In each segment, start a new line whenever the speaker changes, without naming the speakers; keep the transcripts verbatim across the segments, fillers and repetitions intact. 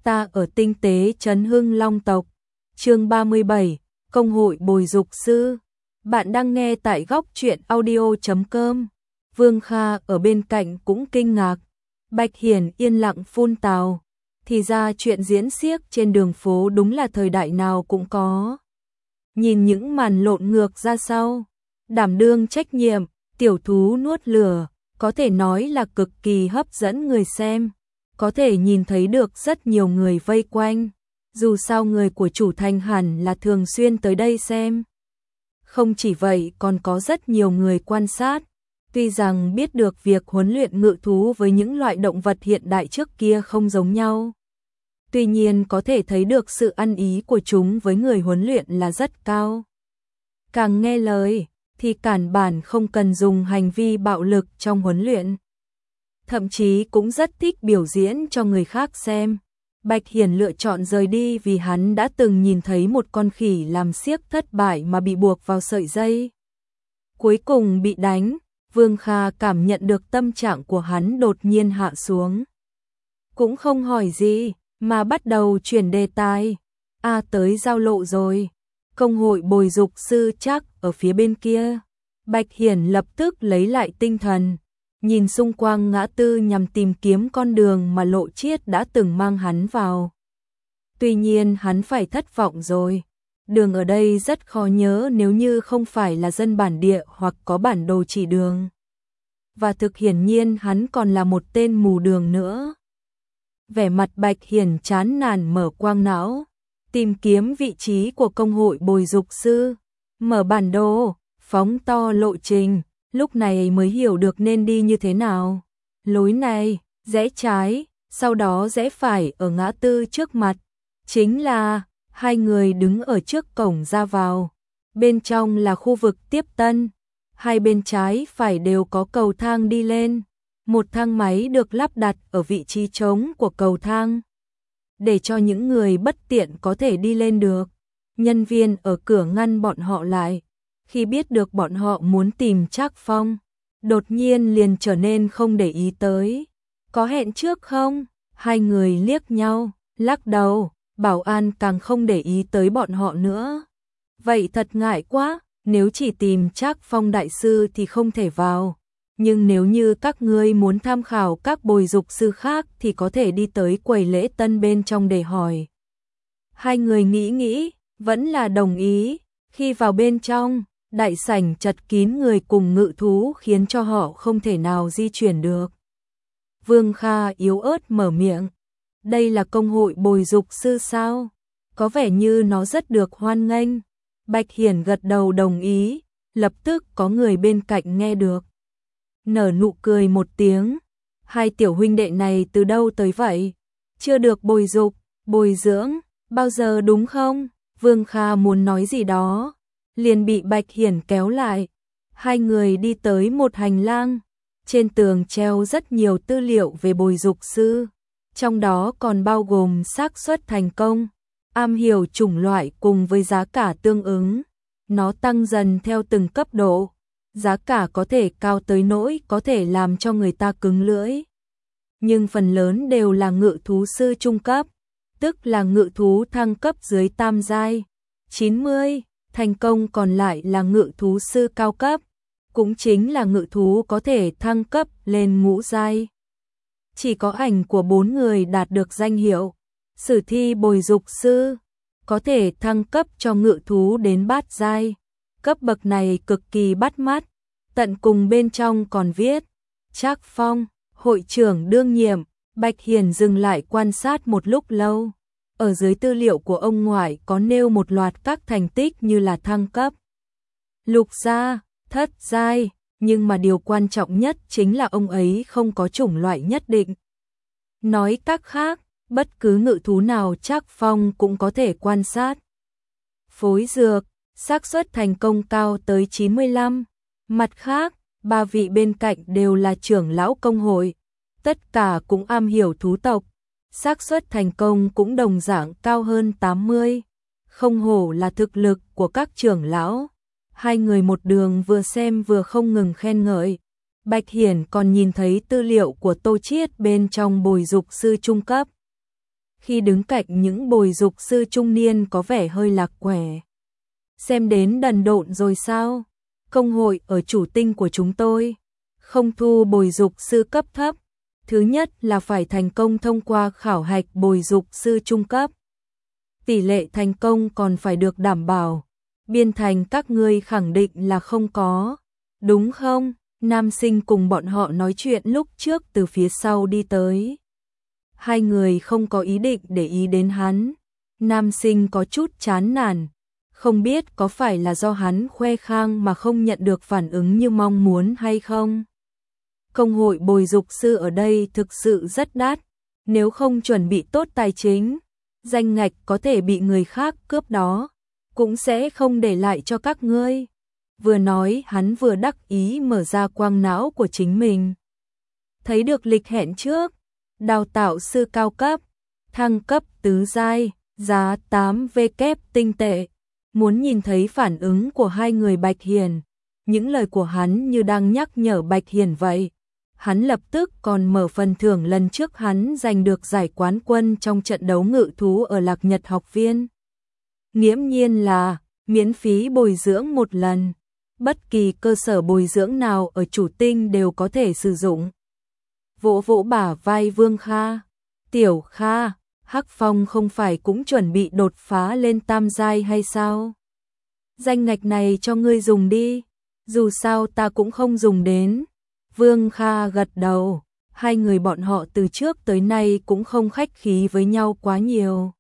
Ta ở tinh tế trấn Hưng Long tộc. Chương ba mươi bảy, Công hội bồi dục sư. Bạn đang nghe tại góc truyện audio chấm com. Vương Kha ở bên cạnh cũng kinh ngạc. Bạch Hiển yên lặng phun tào. Thì ra chuyện diễn xiếc trên đường phố đúng là thời đại nào cũng có. Nhìn những màn lộn ngược ra sau, đảm đương trách nhiệm, tiểu thú nuốt lửa, có thể nói là cực kỳ hấp dẫn người xem. Có thể nhìn thấy được rất nhiều người vây quanh. Dù sao người của chủ thành hẳn là thường xuyên tới đây xem. Không chỉ vậy còn có rất nhiều người quan sát. Tuy rằng biết được việc huấn luyện ngự thú với những loại động vật hiện đại trước kia không giống nhau. Tuy nhiên có thể thấy được sự ăn ý của chúng với người huấn luyện là rất cao. Càng nghe lời thì cản bản không cần dùng hành vi bạo lực trong huấn luyện. Thậm chí cũng rất thích biểu diễn cho người khác xem. Bạch Hiển lựa chọn rời đi vì hắn đã từng nhìn thấy một con khỉ làm xiếc thất bại mà bị buộc vào sợi dây. Cuối cùng bị đánh, Vương Kha cảm nhận được tâm trạng của hắn đột nhiên hạ xuống. Cũng không hỏi gì, mà bắt đầu chuyển đề tài. A à, tới giao lộ rồi. Công hội bồi dục sư chắc ở phía bên kia. Bạch Hiển lập tức lấy lại tinh thần. Nhìn xung quanh ngã tư nhằm tìm kiếm con đường mà Lộ Chiết đã từng mang hắn vào. Tuy nhiên hắn phải thất vọng rồi. Đường ở đây rất khó nhớ nếu như không phải là dân bản địa hoặc có bản đồ chỉ đường. Và thực hiển nhiên hắn còn là một tên mù đường nữa. Vẻ mặt Bạch Hiển chán nản mở quang não. Tìm kiếm vị trí của công hội bồi dục sư. Mở bản đồ, phóng to lộ trình. Lúc này mới hiểu được nên đi như thế nào. Lối này, rẽ trái, sau đó rẽ phải ở ngã tư trước mặt. Chính là, hai người đứng ở trước cổng ra vào. Bên trong là khu vực tiếp tân. Hai bên trái phải đều có cầu thang đi lên. Một thang máy được lắp đặt ở vị trí trống của cầu thang. Để cho những người bất tiện có thể đi lên được. Nhân viên ở cửa ngăn bọn họ lại. Khi biết được bọn họ muốn tìm Trác Phong, đột nhiên liền trở nên không để ý tới. Có hẹn trước không? Hai người liếc nhau, lắc đầu, bảo an càng không để ý tới bọn họ nữa. Vậy thật ngại quá, nếu chỉ tìm Trác Phong đại sư thì không thể vào. Nhưng nếu như các ngươi muốn tham khảo các bồi dục sư khác thì có thể đi tới quầy lễ tân bên trong để hỏi. Hai người nghĩ nghĩ, vẫn là đồng ý. Khi vào bên trong, đại sảnh chật kín người cùng ngự thú khiến cho họ không thể nào di chuyển được. Vương Kha yếu ớt mở miệng. Đây là công hội bồi dục sư sao? Có vẻ như nó rất được hoan nghênh. Bạch Hiển gật đầu đồng ý. Lập tức có người bên cạnh nghe được. Nở nụ cười một tiếng. Hai tiểu huynh đệ này từ đâu tới vậy? Chưa được bồi dục, bồi dưỡng, bao giờ đúng không? Vương Kha muốn nói gì đó. Liền bị Bạch Hiển kéo lại. Hai người đi tới một hành lang. Trên tường treo rất nhiều tư liệu về bồi dục sư. Trong đó còn bao gồm xác suất thành công, am hiểu chủng loại cùng với giá cả tương ứng. Nó tăng dần theo từng cấp độ. Giá cả có thể cao tới nỗi có thể làm cho người ta cứng lưỡi. Nhưng phần lớn đều là ngự thú sư trung cấp, tức là ngự thú thăng cấp dưới tam giai. chín mươi thành công còn lại là ngự thú sư cao cấp, cũng chính là ngự thú có thể thăng cấp lên ngũ giai. Chỉ có ảnh của bốn người đạt được danh hiệu sử thi bồi dục sư, có thể thăng cấp cho ngự thú đến bát giai. Cấp bậc này cực kỳ bắt mắt. Tận cùng bên trong còn viết Trác Phong, hội trưởng đương nhiệm. Bạch Hiển dừng lại quan sát một lúc lâu. Ở dưới tư liệu của ông ngoại có nêu một loạt các thành tích như là thăng cấp, lục gia, thất giai, nhưng mà điều quan trọng nhất chính là ông ấy không có chủng loại nhất định. Nói cách khác, bất cứ ngự thú nào Trác Phong cũng có thể quan sát. Phối dược, xác suất thành công cao tới chín mươi lăm. Mặt khác, ba vị bên cạnh đều là trưởng lão công hội, tất cả cũng am hiểu thú tộc. Xác suất thành công cũng đồng dạng cao hơn tám mươi. Không hổ là thực lực của các trưởng lão. Hai người một đường vừa xem vừa không ngừng khen ngợi. Bạch Hiển còn nhìn thấy tư liệu của Tô Chiết bên trong bồi dục sư trung cấp. khi đứng cạnh những bồi dục sư trung niên có vẻ hơi lạc quẻ. Xem đến đần độn rồi sao? Công hội ở chủ tinh của chúng tôi không thu bồi dục sư cấp thấp. Thứ nhất là phải thành công thông qua khảo hạch bồi dục sư trung cấp. Tỷ lệ thành công còn phải được đảm bảo. Biên thành các ngươi khẳng định là không có, đúng không? Nam Sinh cùng bọn họ nói chuyện lúc trước từ phía sau đi tới. Hai người không có ý định để ý đến hắn. Nam Sinh có chút chán nản, không biết có phải là do hắn khoe khang mà không nhận được phản ứng như mong muốn hay không. Công hội bồi dục sư ở đây thực sự rất đắt, nếu không chuẩn bị tốt tài chính, danh ngạch có thể bị người khác cướp đó, cũng sẽ không để lại cho các ngươi. Vừa nói hắn vừa đắc ý mở ra quang não của chính mình. Thấy được lịch hẹn trước, đào tạo sư cao cấp, thăng cấp tứ giai, giá tám vê kép tinh tệ. Muốn nhìn thấy phản ứng của hai người Bạch Hiền, những lời của hắn như đang nhắc nhở Bạch Hiền vậy. Hắn lập tức còn mở phần thưởng lần trước hắn giành được giải quán quân trong trận đấu ngự thú ở Lạc Nhật học viên. Nghiễm nhiên là miễn phí bồi dưỡng một lần, bất kỳ cơ sở bồi dưỡng nào ở chủ tinh đều có thể sử dụng. Vỗ vỗ bả vai Vương Kha, Tiểu Kha, Hắc Phong không phải cũng chuẩn bị đột phá lên tam giai hay sao? Danh ngạch này cho ngươi dùng đi, dù sao ta cũng không dùng đến. Vương Kha gật đầu, hai người bọn họ từ trước tới nay cũng không khách khí với nhau quá nhiều.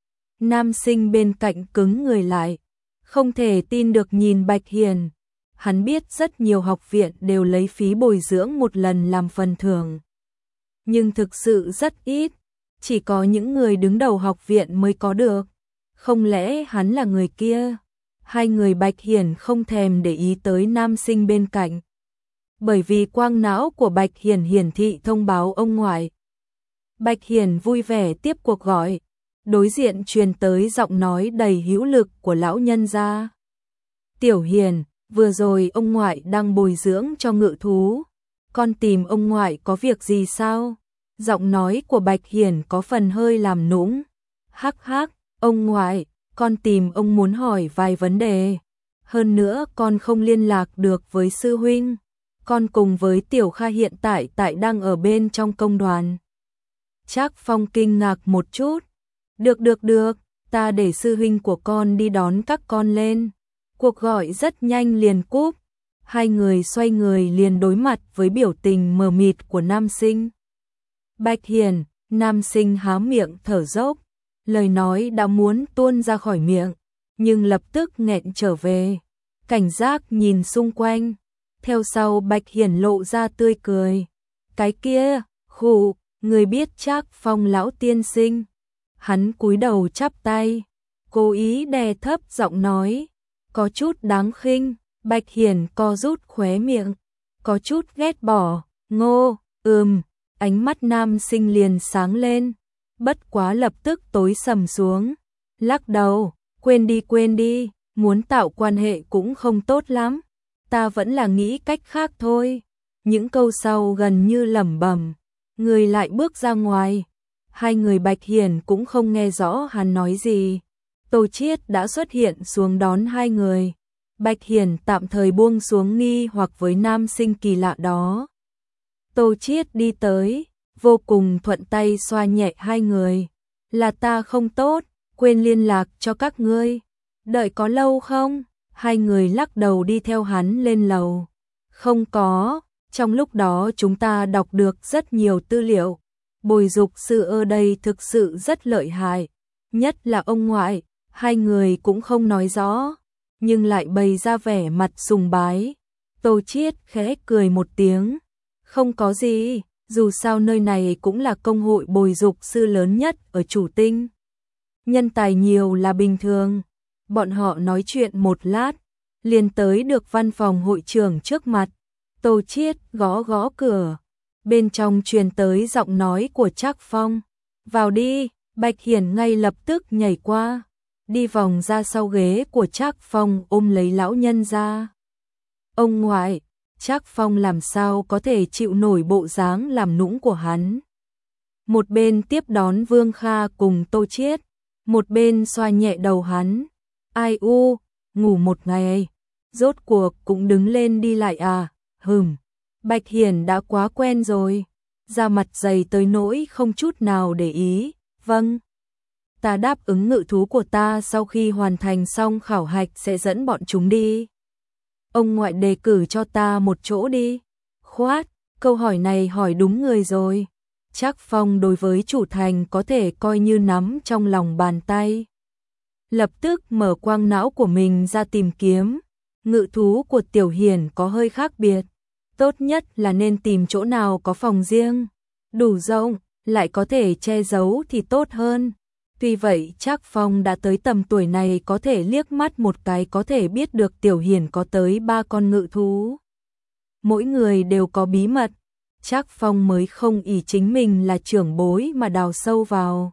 Nam Sinh bên cạnh cứng người lại, không thể tin được nhìn Bạch Hiền. Hắn biết rất nhiều học viện đều lấy phí bồi dưỡng một lần làm phần thưởng. Nhưng thực sự rất ít, chỉ có những người đứng đầu học viện mới có được. Không lẽ hắn là người kia? Hai người Bạch Hiền không thèm để ý tới Nam Sinh bên cạnh. Bởi vì quang não của Bạch Hiền hiển thị thông báo ông ngoại. Bạch Hiền vui vẻ tiếp cuộc gọi, đối diện truyền tới giọng nói đầy hữu lực của lão nhân gia. Tiểu Hiền, vừa rồi ông ngoại đang bồi dưỡng cho ngự thú, con tìm ông ngoại có việc gì sao? Giọng nói của Bạch Hiền có phần hơi làm nũng. Hắc hắc, ông ngoại, con tìm ông muốn hỏi vài vấn đề. Hơn nữa con không liên lạc được với sư huynh. Con cùng với Tiểu Kha hiện tại tại đang ở bên trong công đoàn. Trác Phong kinh ngạc một chút. Được được được, ta để sư huynh của con đi đón các con lên. Cuộc gọi rất nhanh liền cúp. Hai người xoay người liền đối mặt với biểu tình mờ mịt của Nam Sinh. Bạch Hiền, Nam Sinh há miệng thở dốc. Lời nói đã muốn tuôn ra khỏi miệng, nhưng lập tức nghẹn trở về. Cảnh giác nhìn xung quanh. Theo sau Bạch Hiền lộ ra tươi cười. Cái kia, khụ, người biết Trác Phong lão tiên sinh. Hắn cúi đầu chắp tay, cố ý đè thấp giọng nói, có chút đáng khinh. Bạch Hiền co rút khóe miệng, có chút ghét bỏ. Ngô, ừm, ánh mắt Nam Sinh liền sáng lên, bất quá lập tức tối sầm xuống. Lắc đầu, quên đi quên đi, muốn tạo quan hệ cũng không tốt lắm. Ta vẫn là nghĩ cách khác thôi. Những câu sau gần như lẩm bẩm, người lại bước ra ngoài. Hai người Bạch Hiền cũng không nghe rõ hắn nói gì. Tô Chiết đã xuất hiện xuống đón hai người. Bạch Hiền tạm thời buông xuống nghi hoặc với Nam Sinh kỳ lạ đó. Tô Chiết đi tới, vô cùng thuận tay xoa nhẹ hai người. Là ta không tốt, quên liên lạc cho các ngươi. Đợi có lâu không? Hai người lắc đầu đi theo hắn lên lầu. Không có, trong lúc đó chúng ta đọc được rất nhiều tư liệu. Bồi dục sư ở đây thực sự rất lợi hại, nhất là ông ngoại. Hai người cũng không nói rõ, nhưng lại bày ra vẻ mặt sùng bái. Tô Chiết khẽ cười một tiếng, không có gì, dù sao nơi này cũng là công hội bồi dục sư lớn nhất ở chủ tinh. Nhân tài nhiều là bình thường. Bọn họ nói chuyện một lát, liền tới được văn phòng hội trưởng trước mặt. Tô Chiết gõ gõ cửa, bên trong truyền tới giọng nói của Trác Phong. Vào đi. Bạch Hiền ngay lập tức nhảy qua, đi vòng ra sau ghế của Trác Phong ôm lấy lão nhân ra. Ông ngoại, Trác Phong làm sao có thể chịu nổi bộ dáng làm nũng của hắn. một bên tiếp đón Vương Kha cùng Tô Chiết, một bên xoa nhẹ đầu hắn. Ai u, ngủ một ngày, rốt cuộc cũng đứng lên đi lại à, hừm. Bạch Hiển đã quá quen rồi, da mặt dày tới nỗi không chút nào để ý. Vâng, ta đáp ứng ngự thú của ta sau khi hoàn thành xong khảo hạch sẽ dẫn bọn chúng đi. Ông ngoại đề cử cho ta một chỗ đi. Khoát, câu hỏi này hỏi đúng người rồi. Trác Phong đối với chủ thành có thể coi như nắm trong lòng bàn tay. Lập tức mở quang não của mình ra tìm kiếm. Ngự thú của Tiểu Hiển có hơi khác biệt. Tốt nhất là nên tìm chỗ nào có phòng riêng, đủ rộng, lại có thể che giấu thì tốt hơn. Tuy vậy Trác Phong đã tới tầm tuổi này có thể liếc mắt một cái có thể biết được Tiểu Hiển có tới ba con ngự thú. Mỗi người đều có bí mật. Trác Phong mới không ỷ chính mình là trưởng bối mà đào sâu vào.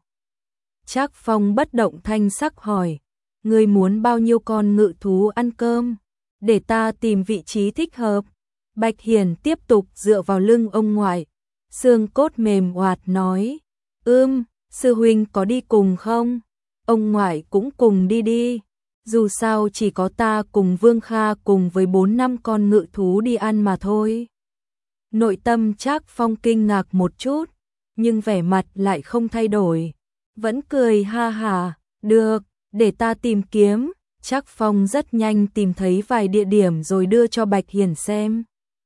Trác Phong bất động thanh sắc hỏi, ngươi muốn bao nhiêu con ngự thú ăn cơm, để ta tìm vị trí thích hợp. Bạch Hiển tiếp tục dựa vào lưng ông ngoại, xương cốt mềm oạt nói, ưm, sư huynh có đi cùng không? Ông ngoại cũng cùng đi đi, dù sao chỉ có ta cùng Vương Kha cùng với bốn năm con ngự thú đi ăn mà thôi. Nội tâm Trác Phong kinh ngạc một chút, nhưng vẻ mặt lại không thay đổi, vẫn cười ha hả, được, để ta tìm kiếm. Trác Phong rất nhanh tìm thấy vài địa điểm rồi đưa cho Bạch Hiển xem.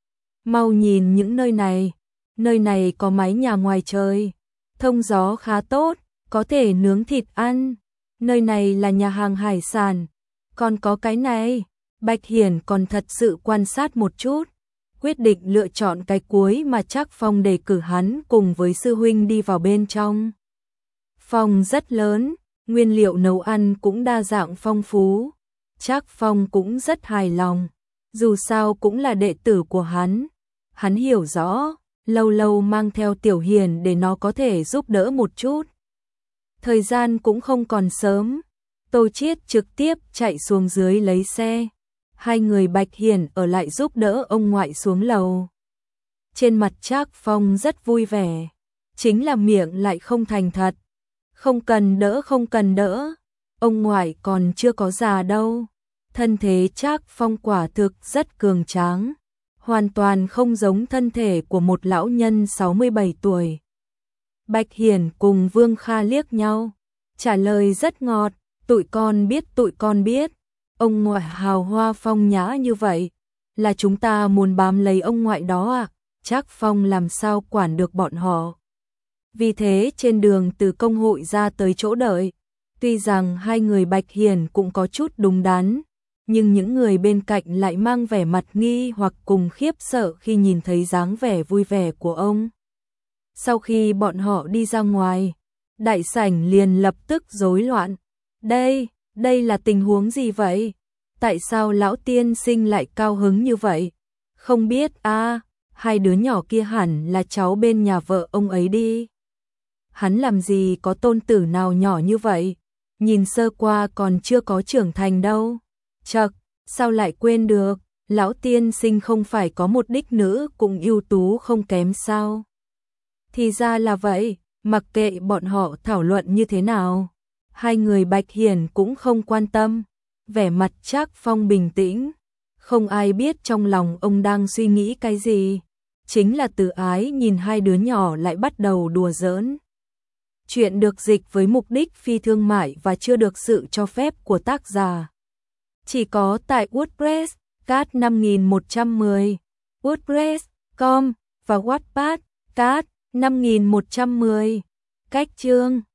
Mau nhìn những nơi này, nơi này có mái nhà ngoài trời, thông gió khá tốt, có thể nướng thịt ăn. Nơi này là nhà hàng hải sản, còn có cái này. Bạch Hiển còn thật sự quan sát một chút, quyết định lựa chọn cái cuối mà Trác Phong đề cử hắn cùng với sư huynh đi vào bên trong. Phòng rất lớn, nguyên liệu nấu ăn cũng đa dạng phong phú. Trác Phong cũng rất hài lòng, dù sao cũng là đệ tử của hắn. Hắn hiểu rõ, lâu lâu mang theo Tiểu Hiển để nó có thể giúp đỡ một chút. Thời gian cũng không còn sớm, Tô Chiết trực tiếp chạy xuống dưới lấy xe. Hai người Bạch Hiển ở lại giúp đỡ ông ngoại xuống lầu. Trên mặt Trác Phong rất vui vẻ, chính là miệng lại không thành thật. Không cần đỡ không cần đỡ, ông ngoại còn chưa có già đâu. Thân thể Trác Phong quả thực rất cường tráng, hoàn toàn không giống thân thể của một lão nhân sáu mươi bảy tuổi. Bạch Hiển cùng Vương Kha liếc nhau, trả lời rất ngọt, tụi con biết tụi con biết. Ông ngoại hào hoa phong nhã như vậy, là chúng ta muốn bám lấy ông ngoại đó à? Trác Phong làm sao quản được bọn họ. Vì thế trên đường từ công hội ra tới chỗ đợi, tuy rằng hai người Bạch Hiển cũng có chút đúng đắn, nhưng những người bên cạnh lại mang vẻ mặt nghi hoặc cùng khiếp sợ khi nhìn thấy dáng vẻ vui vẻ của ông. Sau khi bọn họ đi ra ngoài, đại sảnh liền lập tức rối loạn. Đây, đây là tình huống gì vậy? Tại sao lão tiên sinh lại cao hứng như vậy? Không biết a, à, hai đứa nhỏ kia hẳn là cháu bên nhà vợ ông ấy đi. Hắn làm gì có tôn tử nào nhỏ như vậy? Nhìn sơ qua còn chưa có trưởng thành đâu. Chậc, sao lại quên được? Lão tiên sinh không phải có một đích nữ cũng ưu tú không kém sao? Thì ra là vậy, mặc kệ bọn họ thảo luận như thế nào, hai người Bạch Hiển cũng không quan tâm. Vẻ mặt Trác Phong bình tĩnh, không ai biết trong lòng ông đang suy nghĩ cái gì. Chính là Từ Ái nhìn hai đứa nhỏ lại bắt đầu đùa giỡn. Chuyện được dịch với mục đích phi thương mại và chưa được sự cho phép của tác giả. Chỉ có tại WordPress, cat năm nghìn một trăm mười, WordPress chấm com và Wattpad, cat năm nghìn một trăm mười. Cách chương